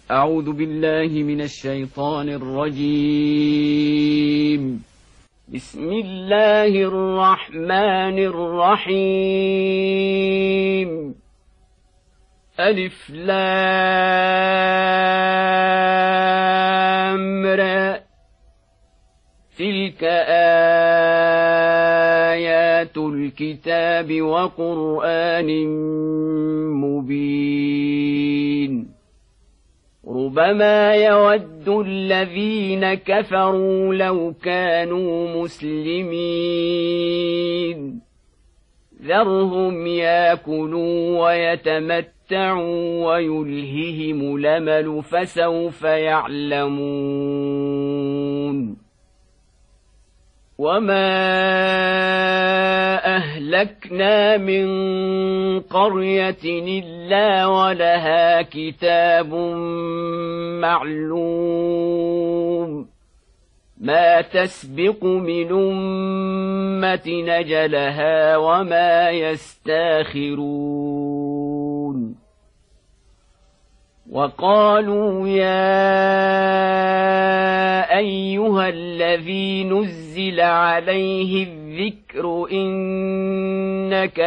أعوذ بالله من الشيطان الرجيم. بسم الله الرحمن الرحيم. ألف لام را. تلك آيات الكتاب وقرآن مبين. ربما يود الذين كفروا لو كانوا مسلمين. ذرهم ياكلوا ويتمتعوا ويلههم الأمل فسوف يعلمون. وما أهلكنا من قرية إلا ولها كتاب معلوم. ما تسبق من أمة نجلها وما يستاخرون. وقالوا يا أيها الذي نزل عليه الذكر إنك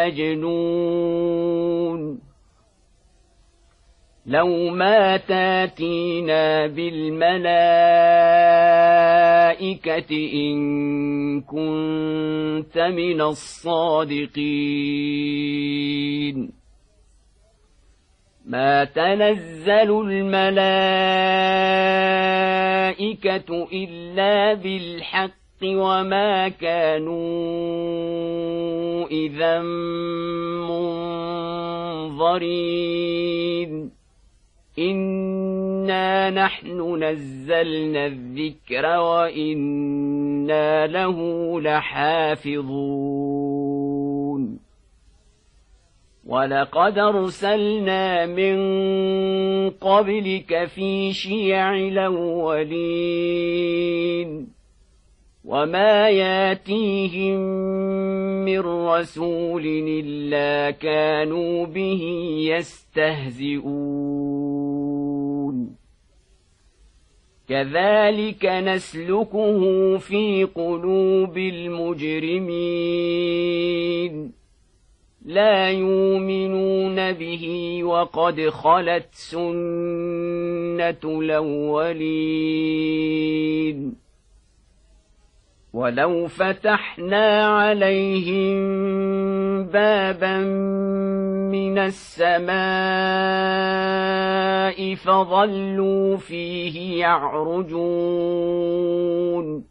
لمجنون. لو ما تاتينا بالملائكة إن كنت من الصادقين. ما تنزل الملائكة إلا بالحق وما كانوا إذا منظرين. إنا نحن نزلنا الذكر وإنا له لحافظون. ولقد أرسلنا من قبلك في شيع الأولين. وما ياتيهم من رسول إلا كانوا به يستهزئون. كذلك نسلكه في قلوب المجرمين. لا يؤمنون به وقد خلت سنة الأولين. ولو فتحنا عليهم بابا من السماء فظلوا فيه يعرجون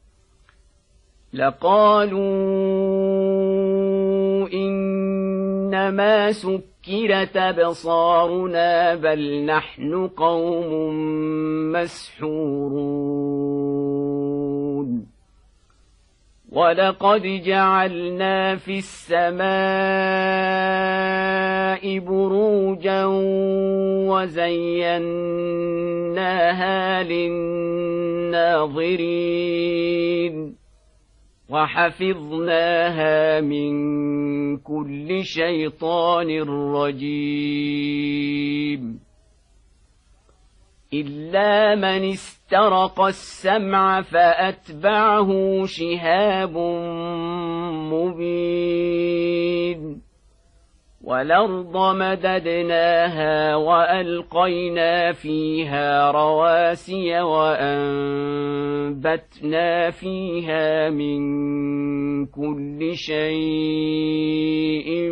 لقالوا إنما سكرت أبصارنا بل نحن قوم مسحورون. ولقد جعلنا في السماء بروجا وزيناها للناظرين وحفظناها من كل شيطان رجيم. إلا من استرق السمع فأتبعه شهاب مبين. والأرض مددناها وألقينا فيها رواسي وأنبتنا فيها من كل شيء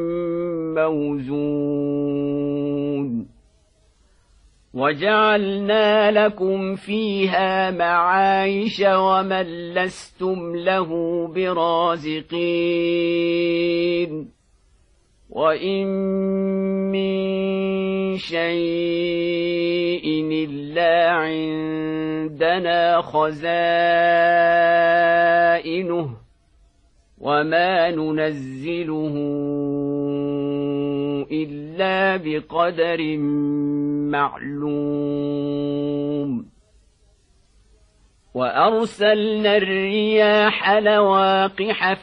موزون. وجعلنا لكم فيها معايش ومن لستم له برازقين. وإن من شيء إلا عندنا خزائنه وما ننزله إلا بقدر معلوم. وأرسلنا الرياح لواقح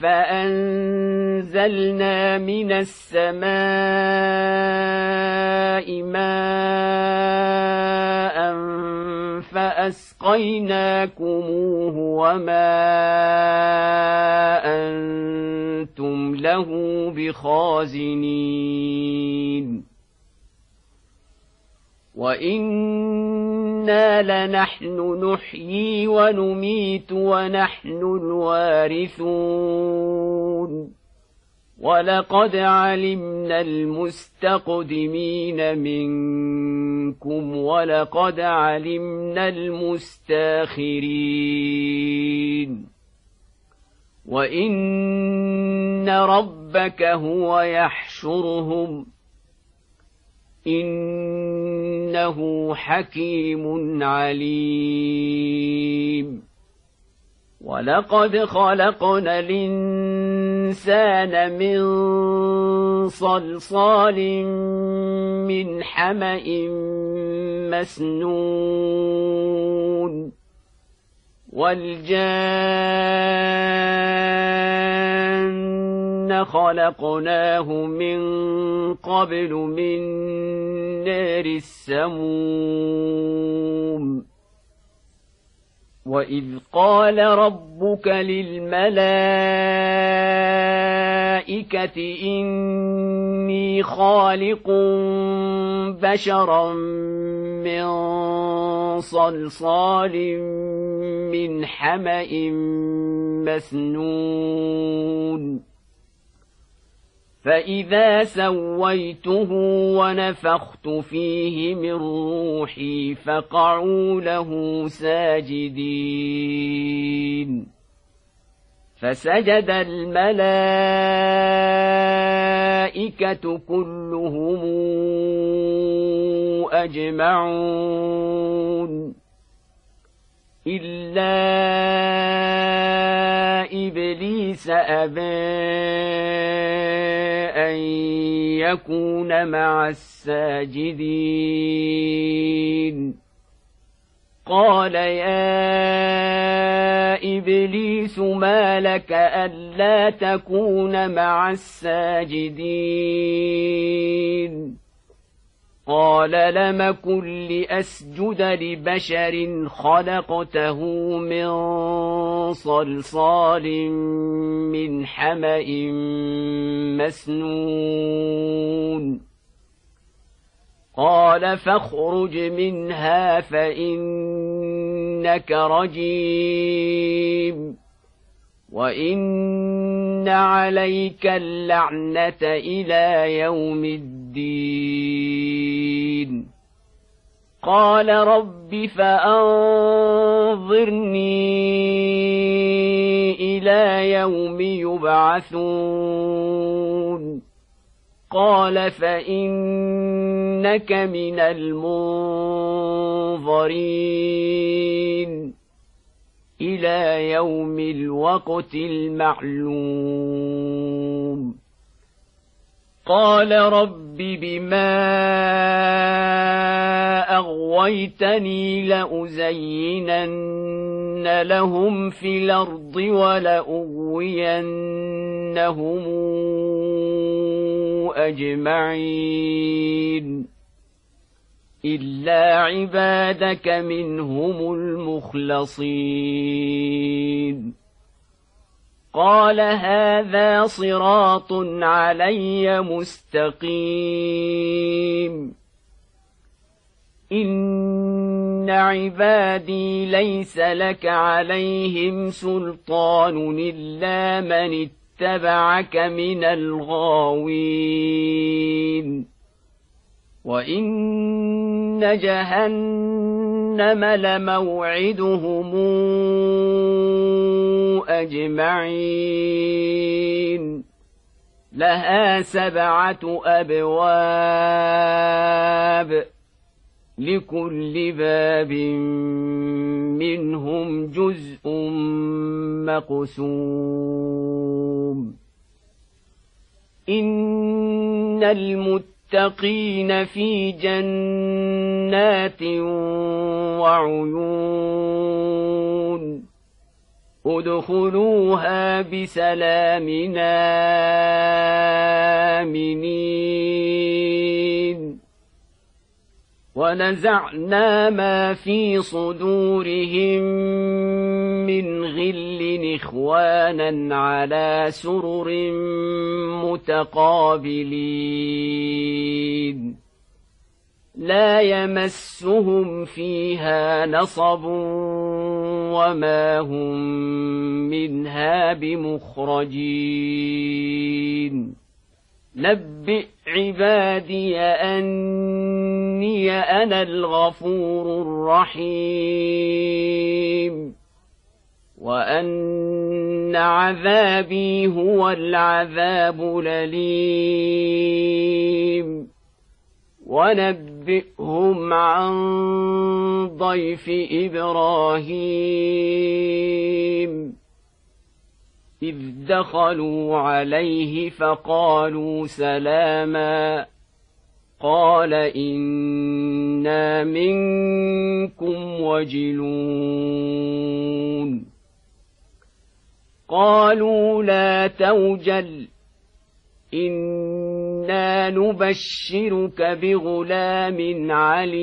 فأنزلنا من السماء ماء وأسقيناكموه وما أنتم له بخازنين وإنا لنحن نحيي ونميت ونحن الوارثون ولقد علمنا المستقدمين منكم ولقد علمنا المستاخرين وإن ربك هو يحشرهم إنه حكيم عليم ولقد خلقنا الإنسان من صلصال من حمأ مسنون والجان خلقناه من قبل من نار السموم وإذ قال ربك للملائكة إني خالق بشرا من صلصال من حمأ مسنون فإذا سويته ونفخت فيه من روحي فقعوا له ساجدين فسجد الملائكة كلهم أجمعون إلا إبليس أبى أن يكون مع الساجدين قال يا إبليس ما لك ألا تكون مع الساجدين قال لم كن لأسجد لبشر خلقته من صلصال من حمأ مسنون قال فاخرج منها فإنك رجيم وإن عليك اللعنة إلى يوم الدين قال رب فأنظرني إلى يوم يبعثون قال فإنك من المنظرين إلى يوم الوقت المعلوم قال رب بما أغويتني لأزينن لهم في الأرض ولأغوينهم أجمعين إلا عبادك منهم المخلصين قال هذا صراط علي مستقيم إن عبادي ليس لك عليهم سلطان إلا من اتبعك من الغاوين وإن جهنم لموعدهم أجمعين لها 7 أبواب لكل باب منهم جزء مقسوم إن المتقين في جنات وعيون ادخلوها بسلام آمنين ونزعنا ما في صدورهم من غل إخوانا على سرر متقابلين لا يمسهم فيها نصب وما هم منها بمخرجين نبئ عبادي أني أنا الغفور الرحيم وأن عذابي هو العذاب الأليم ونبئهم عن ضيف إبراهيم إذ دخلوا عليه فقالوا سلاما قال إنا منكم وجلون قالوا لا توجل إنا نبشرك بغلام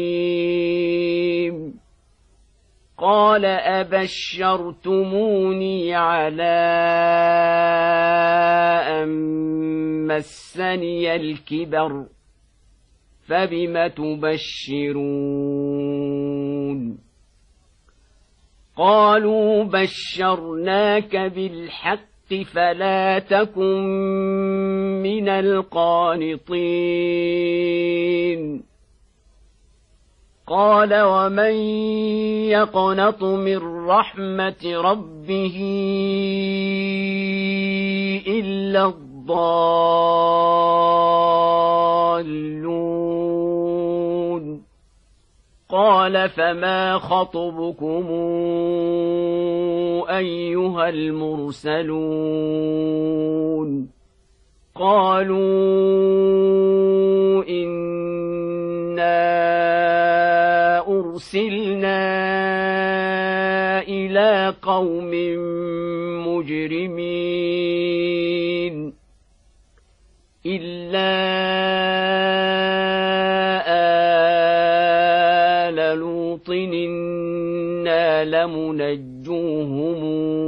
عليم قال أبشرتموني على أن مسني الكبر فبم تبشرون قالوا بشرناك بالحق فلا تكن من القانطين قال ومن يقنط من رحمة ربه إلا الضالون قال فما خطبكم أيها المرسلون قالوا إنا أرسلنا إلى قوم مجرمين إلا آل لوط إنا لمنجوهم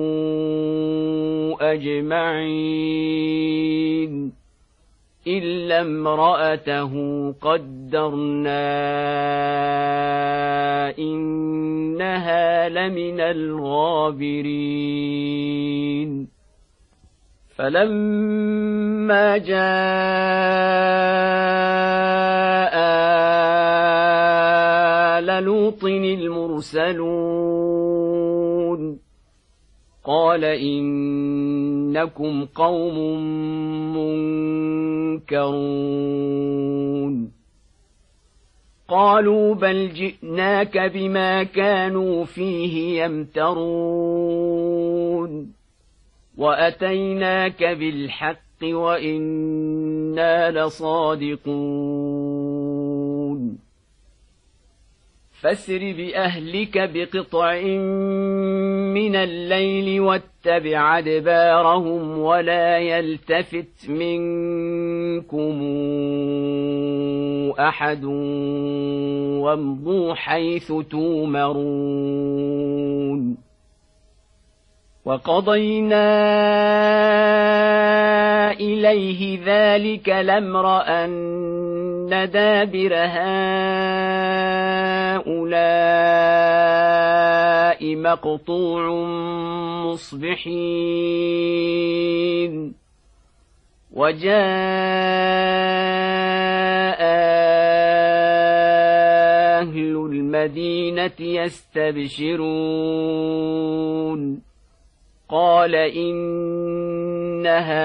أجمعين إلا امرأته قدرنا إنها لمن الغابرين فلما جاء آل لوط المرسلون قال إنكم قوم منكرون قالوا بل جئناك بما كانوا فيه يمترون وأتيناك بالحق وإنا لصادقون فاسر بأهلك بقطع من الليل واتبع أدبارهم ولا يلتفت منكم أحد وامضوا حيث تومرون وقضينا إليه ذلك الأمر أن دابر هؤلاء مقطوع مصبحين وجاء أهل المدينة يستبشرون قال إن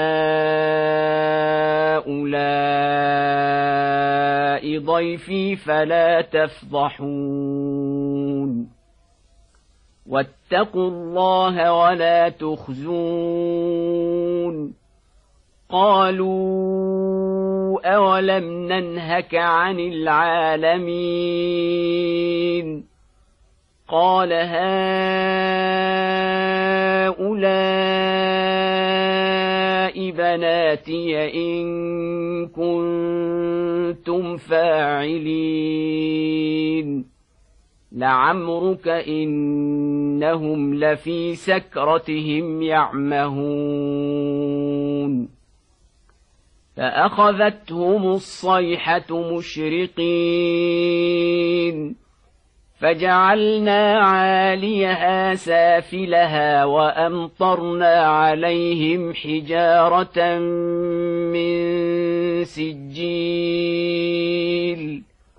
هؤلاء ضيفي فلا تفضحون واتقوا الله ولا تخزون قالوا أولم ننهك عن العالمين قال هؤلاء بناتي إن كنتم فاعلين لعمرك إنهم لفي سكرتهم يعمهون فأخذتهم الصيحة مشرقين فجعلنا عاليها سافلها وأمطرنا عليهم حجارة من سجيل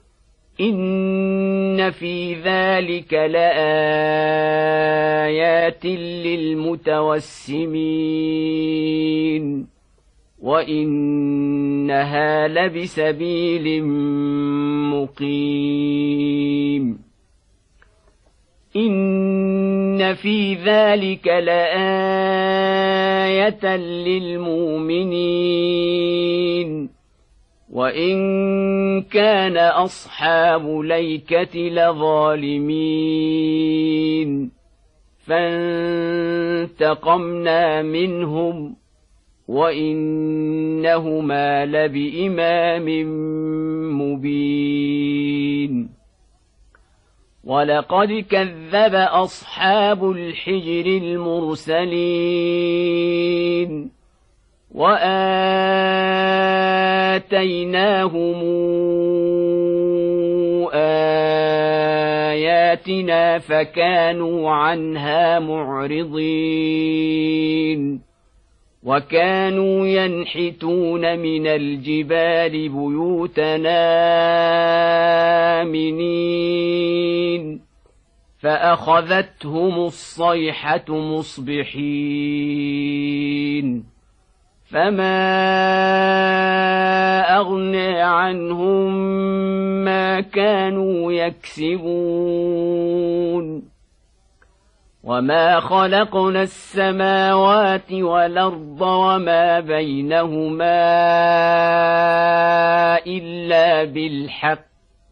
إن في ذلك لآيات للمتوسمين وإنها لبسبيل مقيم إن في ذلك لآية للمؤمنين وإن كان أصحاب ليكة لظالمين فانتقمنا منهم وإنهما لبإمام مبين ولقد كذب أصحاب الحجر المرسلين وآتيناهم آياتنا فكانوا عنها معرضين وكانوا ينحتون من الجبال بيوتنا آمنين فأخذتهم الصيحة مصبحين فما أغنى عنهم ما كانوا يكسبون وما خلقنا السماوات والأرض وما بينهما إلا بالحق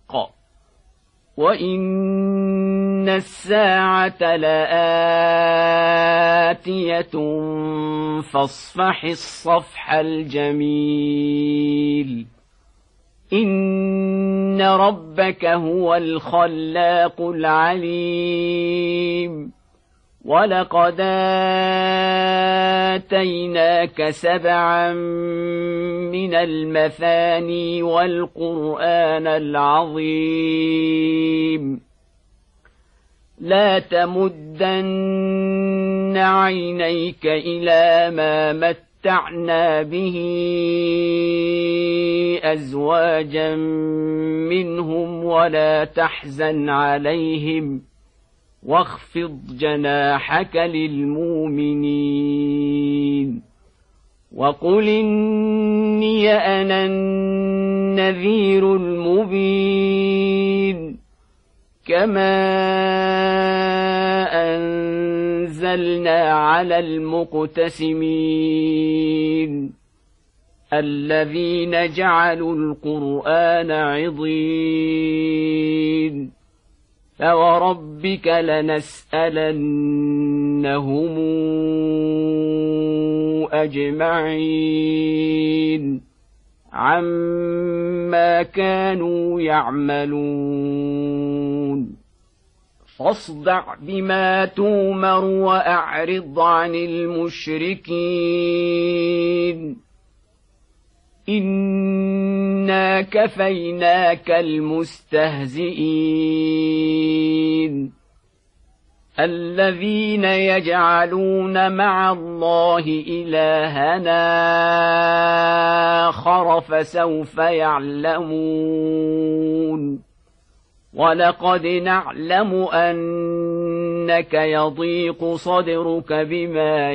وإن الساعة لآتية فاصفح الصفح الجميل إن ربك هو الخلاق العليم ولقد آتيناك 7 من المثاني والقرآن العظيم لا تمدن عينيك إلى ما متعنا به أزواجا منهم ولا تحزن عليهم واخفض جناحك للمؤمنين وقل إني أنا النذير المبين كما أنزلنا على المقتسمين الذين جعلوا القرآن عضين فوربك لنسألنهم أجمعين عما كانوا يعملون فاصدع بما تومر وأعرض عن المشركين إنا كفيناك المستهزئين الذين يجعلون مع الله إلهنا آخر فسوف يعلمون ولقد نعلم أنك يضيق صدرك بما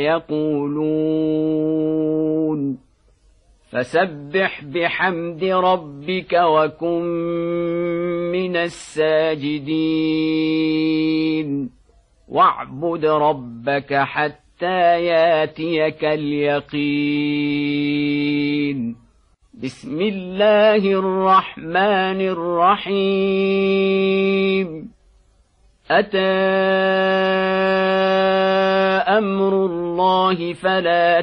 يقولون فسبح بحمد ربك وكن من الساجدين واعبد ربك حتى ياتيك اليقين بسم الله الرحمن الرحيم أتى أمر الله فلا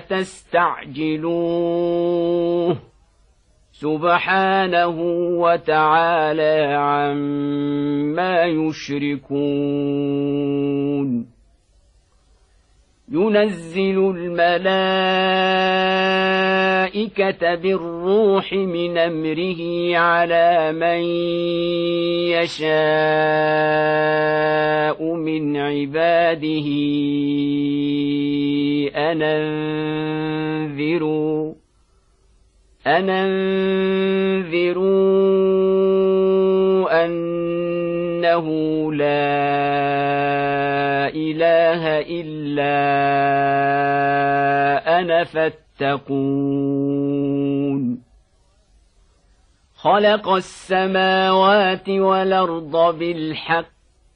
تستعجلوه سبحانه وتعالى عما يشركون ينزل الملائكة بالروح من أمره على من يشاء من عباده أن أنذروا أنه لا إله إلا أنا فاتقون خلق السماوات والأرض بالحق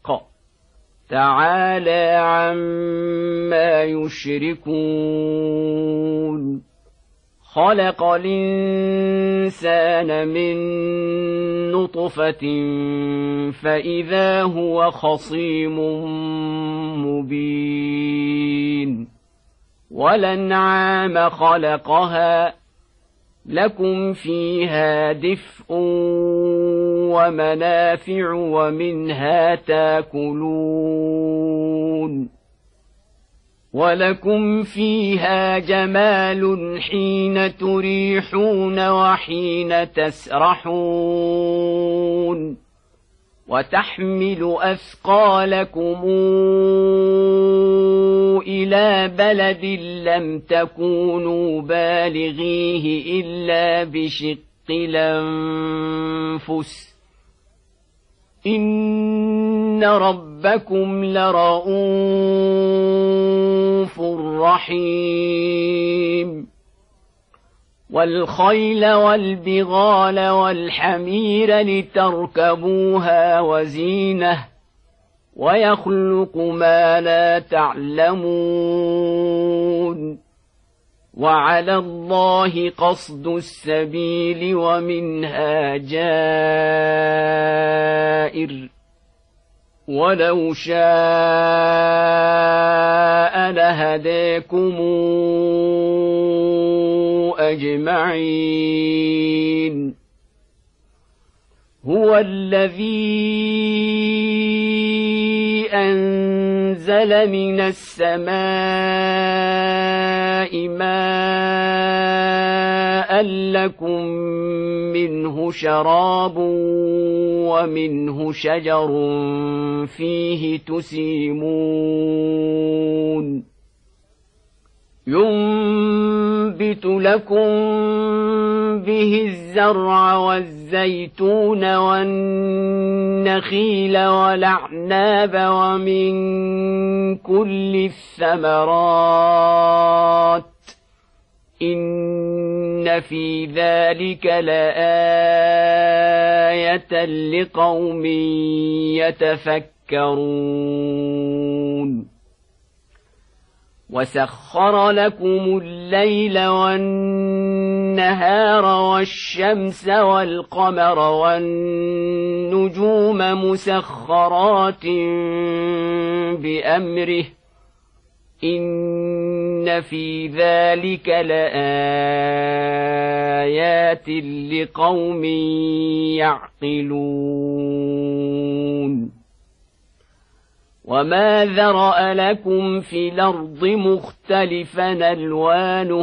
تعالى عما يشركون خلق الإنسان من نطفة فإذا هو خصيم مبين والأنعام خلقها لكم فيها دفء ومنافع ومنها تاكلون ولكم فيها جمال حين تريحون وحين تسرحون وتحمل أثقالكم إلى بلد لم تكونوا بالغيه إلا بشق الأنفس إن ربكم لرءوف رحيم والخيل والبغال والحمير لتركبوها وزينة ويخلق ما لا تعلمون وعلى الله قصد السبيل ومنها جائر ولو شاء لهداكم أجمعين هو الذي أنزل من السماء ماء لكم منه شراب ومنه شجر فيه تسيمون ينبت لكم به الزرع والزيتون والنخيل والأعناب ومن كل الثمرات إن في ذلك لآية لقوم يتفكرون وسخر لكم الليل والنهار والشمس والقمر والنجوم مسخرات بأمره إن في ذلك لآيات لقوم يعقلون وما ذرأ لكم في الأرض مختلفا ألوانه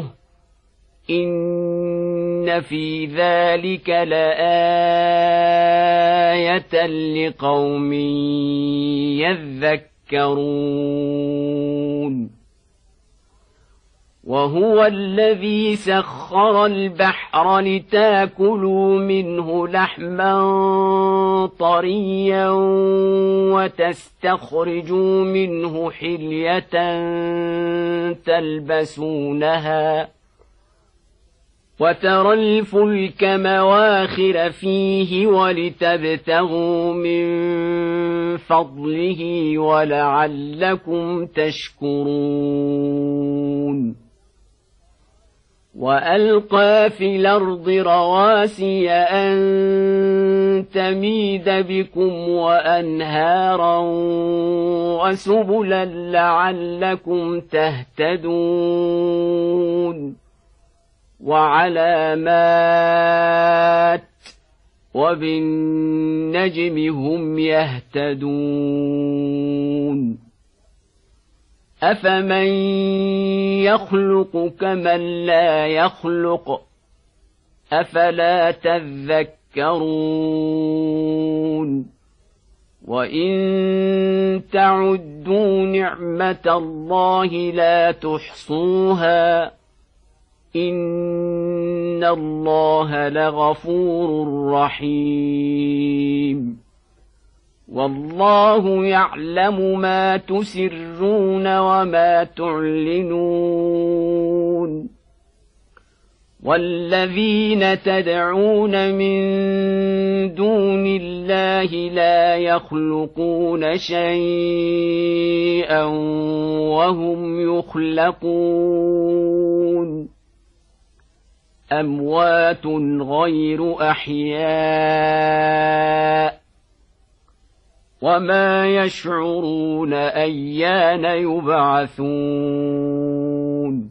إن في ذلك لآية لقوم يذكرون وهو الذي سخر البحر لتاكلوا منه لحما طريا وتستخرجوا منه حلية تلبسونها وترى الفلك مواخر فيه ولتبتغوا من فضله ولعلكم تشكرون وألقى في الأرض رواسي أن تميد بكم وأنهارا وسبلا لعلكم تهتدون وعلامات وبالنجم هم يهتدون أفمن يخلق كمن لا يخلق أفلا تذكرون وإن تعدوا نعمة الله لا تحصوها إن الله لغفور رحيم والله يعلم ما تسرون وما تعلنون والذين تدعون من دون الله لا يخلقون شيئا وهم يخلقون أموات غير أحياء وما يشعرون أيان يبعثون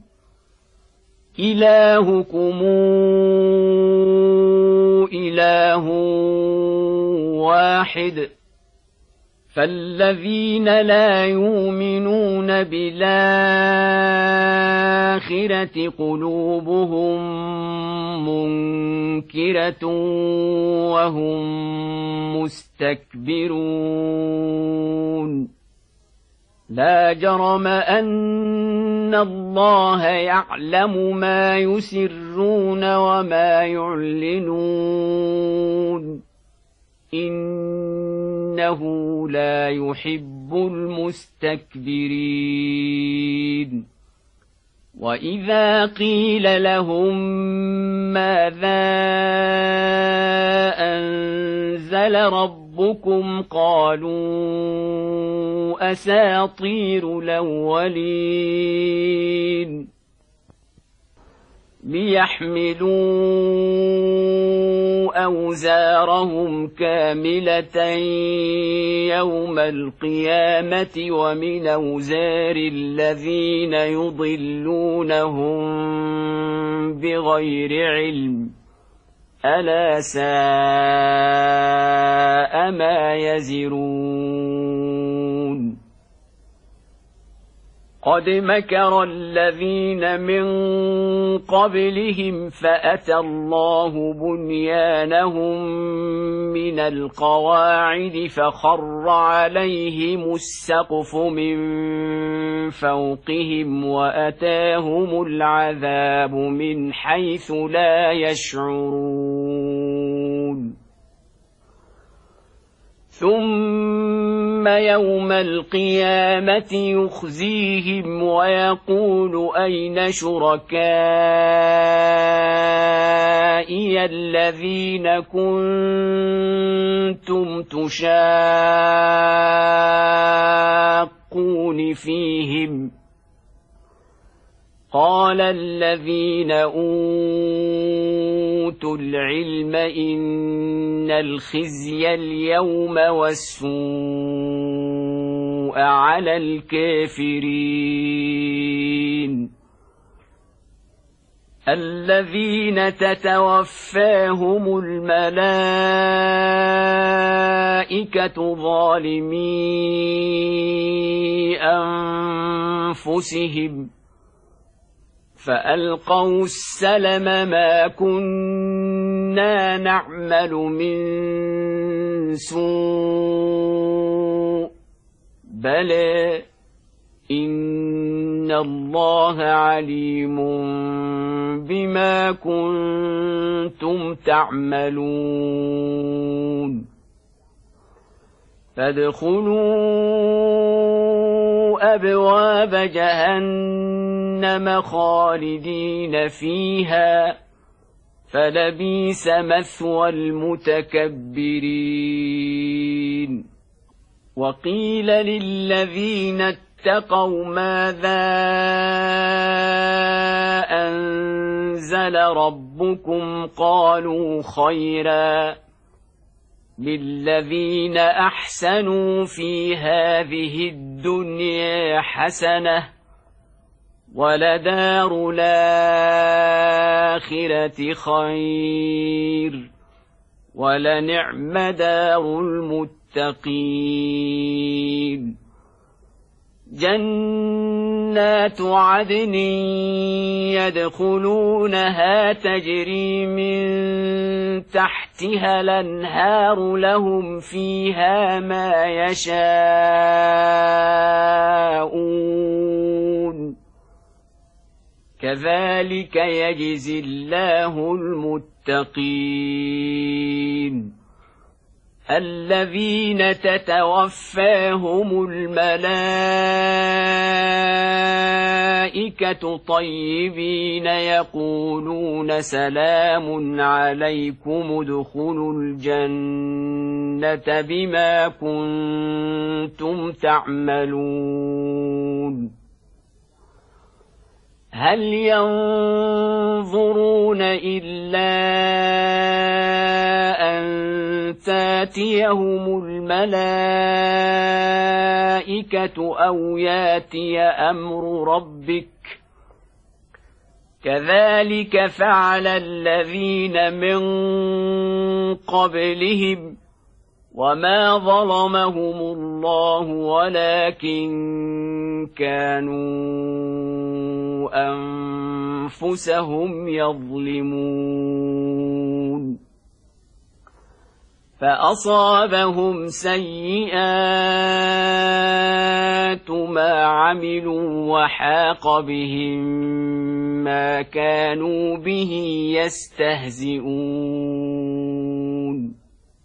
إلهكم إله واحد فالذين لا يؤمنون بالآخرة قلوبهم منكرة وهم مستكبرون لا جرم أن الله يعلم ما يسرون وما يعلنون إنه لا يحب المستكبرين وإذا قيل لهم ماذا أنزل ربكم قالوا أساطير الأولين ليحملوا أوزارهم كاملة يوم القيامة ومن أوزار الذين يضلونهم بغير علم ألا ساء ما يزرون قد مكر الذين من قبلهم فأتى الله بنيانهم من القواعد فخر عليهم السقف من فوقهم وأتاهم العذاب من حيث لا يشعرون ثم يوم القيامة يخزيهم ويقول أين شركائي الذين كنتم تشاقون فيهم قال الذين أوتوا العلم إن الخزي اليوم والسوء على الكافرين الذين تتوفاهم الملائكة ظالمي أنفسهم فألقوا السلم ما كنا نعمل من سوء بلى إن الله عليم بما كنتم تعملون فادخلوا أبواب جهنم خالدين فيها فلبئس مثوى المتكبرين وقيل للذين اتقوا ماذا أنزل ربكم قالوا خيرا للذين أحسنوا في هذه الدنيا حسنة ولدار الآخرة خير ولنعم دار المتقين جنات عدن يدخلونها تجري من تحتها الأنهار لهم فيها ما يشاءون كذلك يجزي الله المتقين الذين تتوفاهم الملائكة طيبين يقولون سلام عليكم ادخلوا الجنة بما كنتم تعملون هل ينظرون إلا أن تاتيهم الملائكة أو ياتي أمر ربك كذلك فعل الذين من قبلهم وما ظلمهم الله ولكن كانوا أنفسهم يظلمون فأصابهم سيئات ما عملوا وحاق بهم ما كانوا به يستهزئون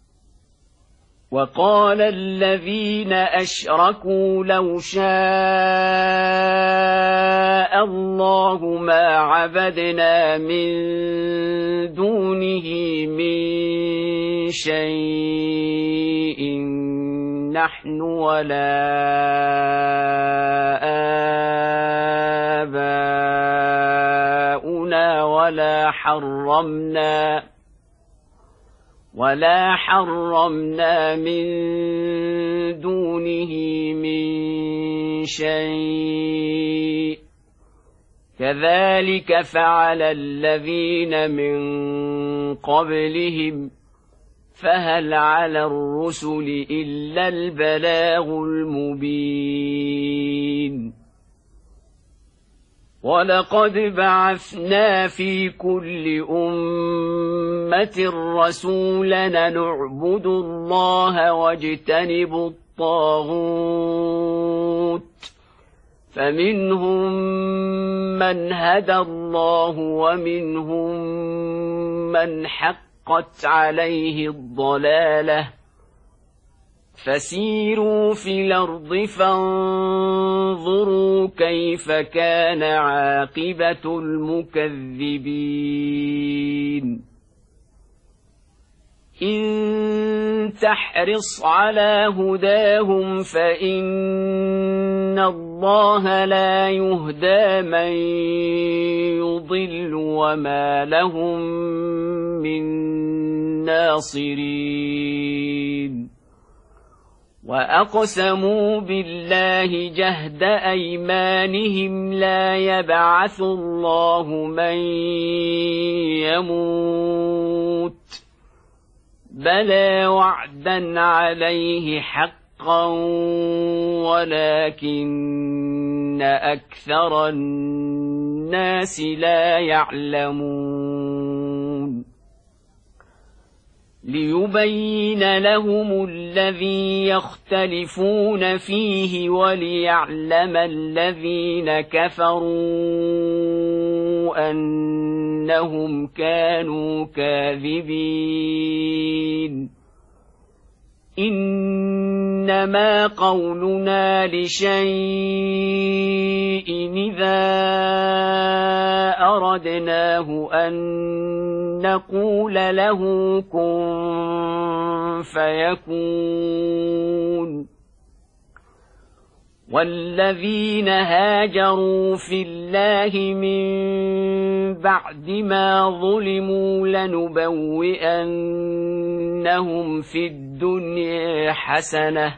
وقال الذين أشركوا لو شاء الله ما عبدنا من دونه من شيء نحن ولا آباؤنا ولا حرمنا من دونه من شيء كذلك فعل الذين من قبلهم فهل على الرسل إلا البلاغ المبين ولقد بعثنا في كل أمة رسولا نعبد الله واجتنب الطاغوت فمنهم من هدى الله ومنهم من حقت عليه الضلالة فسيروا في الأرض فانظروا كيف كان عاقبة المكذبين إن تحرص على هداهم فإن الله لا يهدى من يضل وما لهم من ناصرين وأقسموا بالله جهد أيمانهم لا يبعث الله من يموت بلى وعدا عليه حقا ولكن أكثر الناس لا يعلمون ليبين لهم الذي يختلفون فيه وليعلم الذين كفروا أنهم كانوا كاذبين إنما قولنا لشيء إذا أردناه أن نقول له كن فيكون والذين هاجروا في الله من بعد ما ظلموا لنبوئنهم في الدنيا حسنة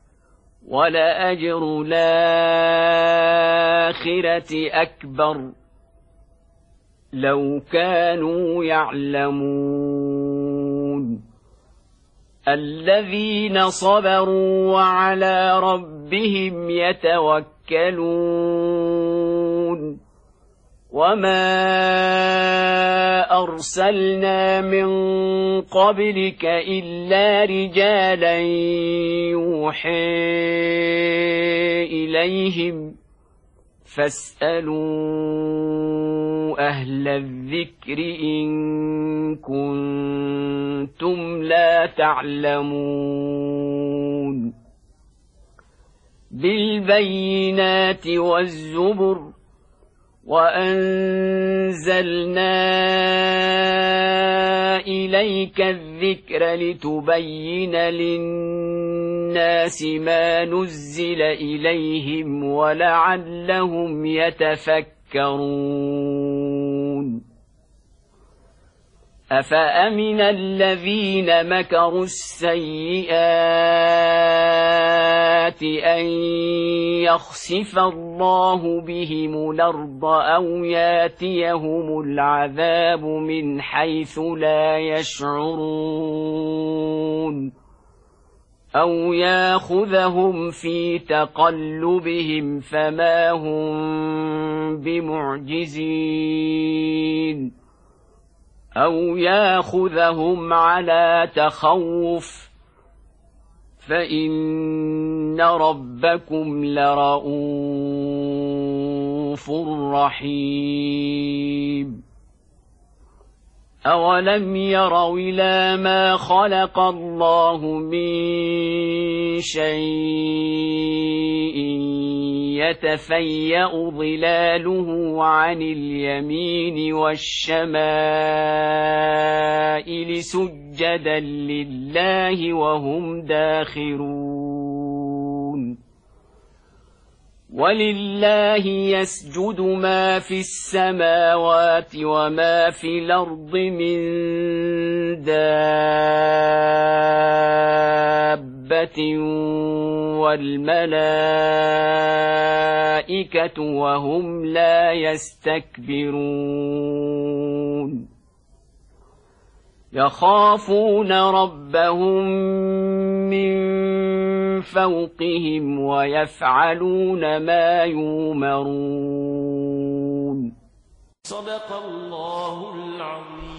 ولأجر الآخرة أكبر لو كانوا يعلمون الذين صبروا وعلى ربهم يتوكلون وما أرسلنا من قبلك إلا رجالا يوحي إليهم فاسألوا أهل الذكر إن كنتم لا تعلمون بالبينات والزبر وأنزلنا إليك الذكر لتبين للناس ما نزل إليهم ولعلهم يتفكرون أفأمن الذين مكروا السيئات أن يخسف الله بهم الأرض أو ياتيهم العذاب من حيث لا يشعرون أو ياخذهم في تقلبهم فما هم بمعجزين أو ياخذهم على تخوف فإن ربكم لرءوف رحيم أولم يروا إلى ما خلق الله من شيء يتفيأ ظلاله عن اليمين والشمائل سجدا لله وهم داخرون ولله يسجد ما في السماوات وما في الأرض من دابة والملائكة وهم لا يستكبرون يخافون ربهم من فوقهم ويفعلون ما يؤمرون. صدق الله العظيم.